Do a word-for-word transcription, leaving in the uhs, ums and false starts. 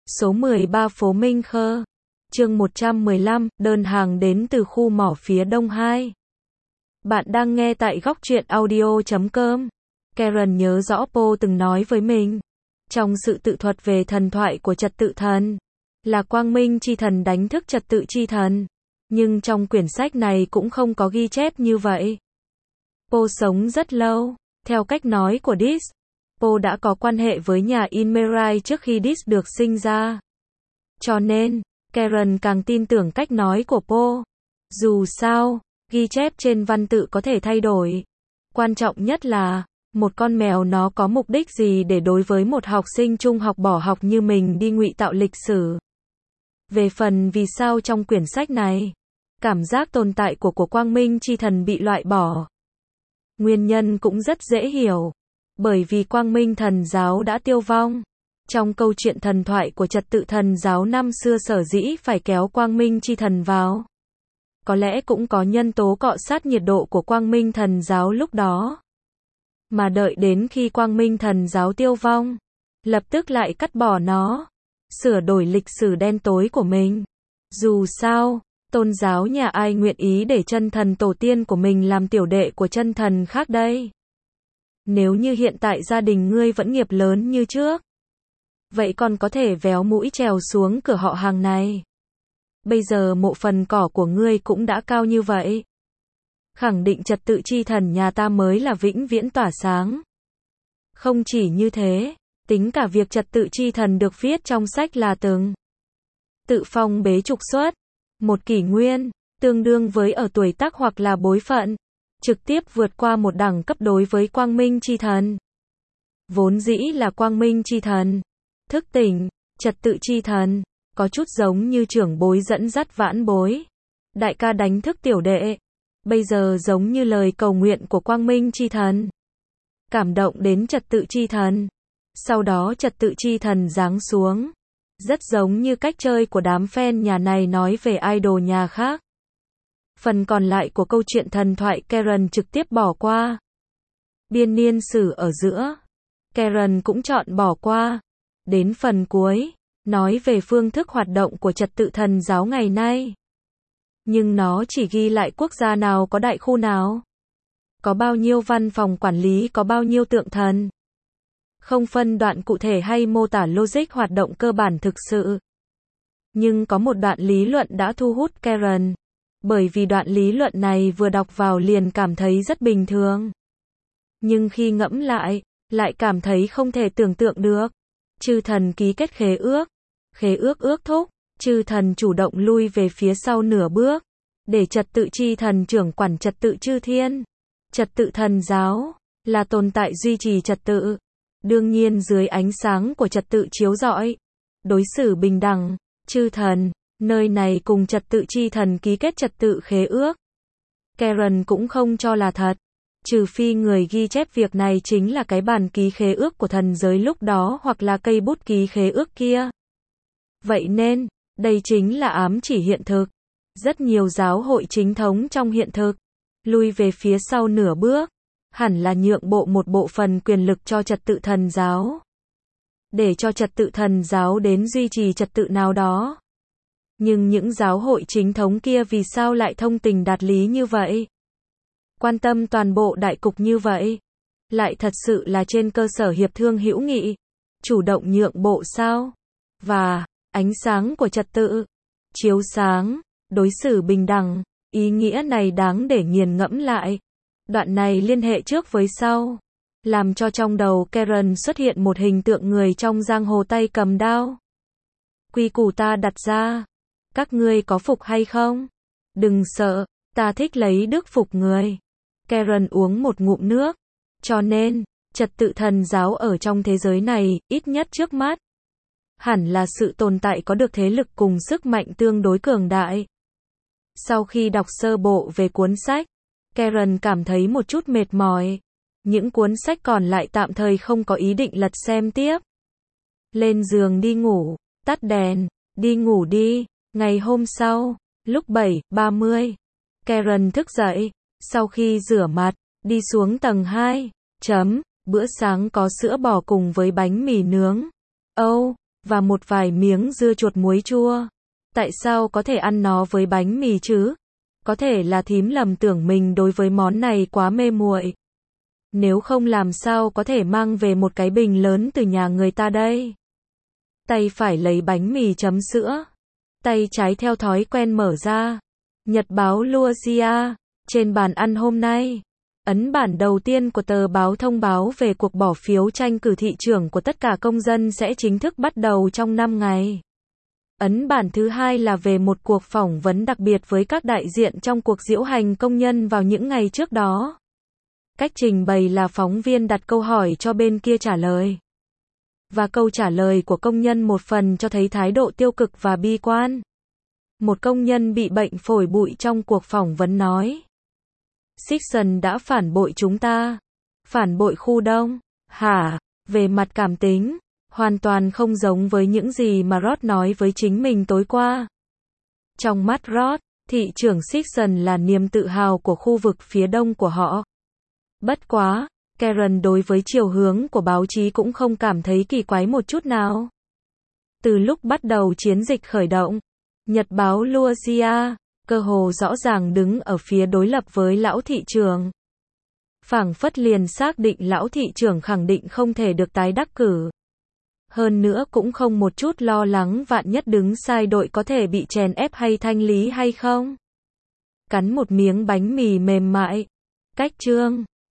Số mười ba phố Minh Khơ. Chương một trăm mười lăm, đơn hàng đến từ khu mỏ phía đông hai. Bạn đang nghe tại góc truyện audio chấm com. Karen nhớ rõ Po từng nói với mình, trong sự tự thuật về thần thoại của trật tự thần, là quang minh chi thần đánh thức trật tự chi thần. Nhưng trong quyển sách này cũng không có ghi chép như vậy. Po sống rất lâu. Theo cách nói của Dis, Po đã có quan hệ với nhà in Mirai trước khi Dis được sinh ra. Cho nên, Karen càng tin tưởng cách nói của Po. Dù sao, ghi chép trên văn tự có thể thay đổi. Quan trọng nhất là, một con mèo nó có mục đích gì để đối với một học sinh trung học bỏ học như mình đi ngụy tạo lịch sử. Về phần vì sao trong quyển sách này, cảm giác tồn tại của của quang minh chi thần bị loại bỏ. Nguyên nhân cũng rất dễ hiểu. Bởi vì quang minh thần giáo đã tiêu vong. Trong câu chuyện thần thoại của trật tự thần giáo năm xưa sở dĩ phải kéo quang minh chi thần vào. Có lẽ cũng có nhân tố cọ sát nhiệt độ của quang minh thần giáo lúc đó. Mà đợi đến khi quang minh thần giáo tiêu vong, lập tức lại cắt bỏ nó, sửa đổi lịch sử đen tối của mình. Dù sao, tôn giáo nhà ai nguyện ý để chân thần tổ tiên của mình làm tiểu đệ của chân thần khác đây? Nếu như hiện tại gia đình ngươi vẫn nghiệp lớn như trước, vậy còn có thể véo mũi trèo xuống cửa họ hàng này. Bây giờ mộ phần cỏ của ngươi cũng đã cao như vậy. Khẳng định trật tự chi thần nhà ta mới là vĩnh viễn tỏa sáng. Không chỉ như thế, tính cả việc trật tự chi thần được viết trong sách là từng tự phong bế trục xuất, một kỷ nguyên, tương đương với ở tuổi tác hoặc là bối phận, trực tiếp vượt qua một đẳng cấp đối với quang minh chi thần. Vốn dĩ là quang minh chi thần, thức tỉnh, trật tự chi thần, có chút giống như trưởng bối dẫn dắt vãn bối. Đại ca đánh thức tiểu đệ, bây giờ giống như lời cầu nguyện của quang minh chi thần. Cảm động đến trật tự chi thần. Sau đó trật tự chi thần giáng xuống. Rất giống như cách chơi của đám fan nhà này nói về idol nhà khác. Phần còn lại của câu chuyện thần thoại Karen trực tiếp bỏ qua. Biên niên sử ở giữa, Karen cũng chọn bỏ qua. Đến phần cuối, nói về phương thức hoạt động của trật tự thần giáo ngày nay. Nhưng nó chỉ ghi lại quốc gia nào có đại khu nào, có bao nhiêu văn phòng quản lý, có bao nhiêu tượng thần. Không phân đoạn cụ thể hay mô tả logic hoạt động cơ bản thực sự. Nhưng có một đoạn lý luận đã thu hút Karen. Bởi vì đoạn lý luận này vừa đọc vào liền cảm thấy rất bình thường. Nhưng khi ngẫm lại, lại cảm thấy không thể tưởng tượng được. Chư thần ký kết khế ước. Khế ước ước thúc, chư thần chủ động lui về phía sau nửa bước. Để trật tự chi thần trưởng quản trật tự chư thiên. Trật tự thần giáo, là tồn tại duy trì trật tự. Đương nhiên dưới ánh sáng của trật tự chiếu rọi. Đối xử bình đẳng, chư thần, nơi này cùng trật tự chi thần ký kết trật tự khế ước. Karen cũng không cho là thật. Trừ phi người ghi chép việc này chính là cái bản ký khế ước của thần giới lúc đó hoặc là cây bút ký khế ước kia. Vậy nên, đây chính là ám chỉ hiện thực. Rất nhiều giáo hội chính thống trong hiện thực, lui về phía sau nửa bước, hẳn là nhượng bộ một bộ phần quyền lực cho trật tự thần giáo. Để cho trật tự thần giáo đến duy trì trật tự nào đó. Nhưng những giáo hội chính thống kia vì sao lại thông tình đạt lý như vậy? Quan tâm toàn bộ đại cục như vậy? Lại thật sự là trên cơ sở hiệp thương hữu nghị, chủ động nhượng bộ sao? Và, ánh sáng của trật tự, chiếu sáng, đối xử bình đẳng, ý nghĩa này đáng để nghiền ngẫm lại. Đoạn này liên hệ trước với sau, làm cho trong đầu Karen xuất hiện một hình tượng người trong giang hồ tay cầm đao. Quy củ ta đặt ra, các ngươi có phục hay không? Đừng sợ, ta thích lấy đức phục người. Karen uống một ngụm nước. Cho nên, trật tự thần giáo ở trong thế giới này, ít nhất trước mắt, hẳn là sự tồn tại có được thế lực cùng sức mạnh tương đối cường đại. Sau khi đọc sơ bộ về cuốn sách, Karen cảm thấy một chút mệt mỏi. Những cuốn sách còn lại tạm thời không có ý định lật xem tiếp. Lên giường đi ngủ, tắt đèn, đi ngủ đi. Ngày hôm sau, lúc bảy giờ ba mươi, Karen thức dậy, sau khi rửa mặt, đi xuống tầng hai, chấm, bữa sáng có sữa bò cùng với bánh mì nướng. Âu, và một vài miếng dưa chuột muối chua. Tại sao có thể ăn nó với bánh mì chứ? Có thể là thím lầm tưởng mình đối với món này quá mê muội. Nếu không làm sao có thể mang về một cái bình lớn từ nhà người ta đây. Tay phải lấy bánh mì chấm sữa. Tay trái theo thói quen mở ra. Nhật báo Lucia. Trên bàn ăn hôm nay. Ấn bản đầu tiên của tờ báo thông báo về cuộc bỏ phiếu tranh cử thị trưởng của tất cả công dân sẽ chính thức bắt đầu trong năm ngày. Ấn bản thứ hai là về một cuộc phỏng vấn đặc biệt với các đại diện trong cuộc diễu hành công nhân vào những ngày trước đó. Cách trình bày là phóng viên đặt câu hỏi cho bên kia trả lời. Và câu trả lời của công nhân một phần cho thấy thái độ tiêu cực và bi quan. Một công nhân bị bệnh phổi bụi trong cuộc phỏng vấn nói. Sixon đã phản bội chúng ta. Phản bội khu đông. Hả? Về mặt cảm tính, hoàn toàn không giống với những gì mà Roth nói với chính mình tối qua. Trong mắt Roth, thị trưởng Sixon là niềm tự hào của khu vực phía đông của họ. Bất quá, Karen đối với chiều hướng của báo chí cũng không cảm thấy kỳ quái một chút nào. Từ lúc bắt đầu chiến dịch khởi động, Nhật báo Lucia, cơ hồ rõ ràng đứng ở phía đối lập với lão thị trưởng. Phảng phất liền xác định lão thị trưởng khẳng định không thể được tái đắc cử. Hơn nữa cũng không một chút lo lắng vạn nhất đứng sai đội có thể bị chèn ép hay thanh lý hay không. Cắn một miếng bánh mì mềm mại. Cách chương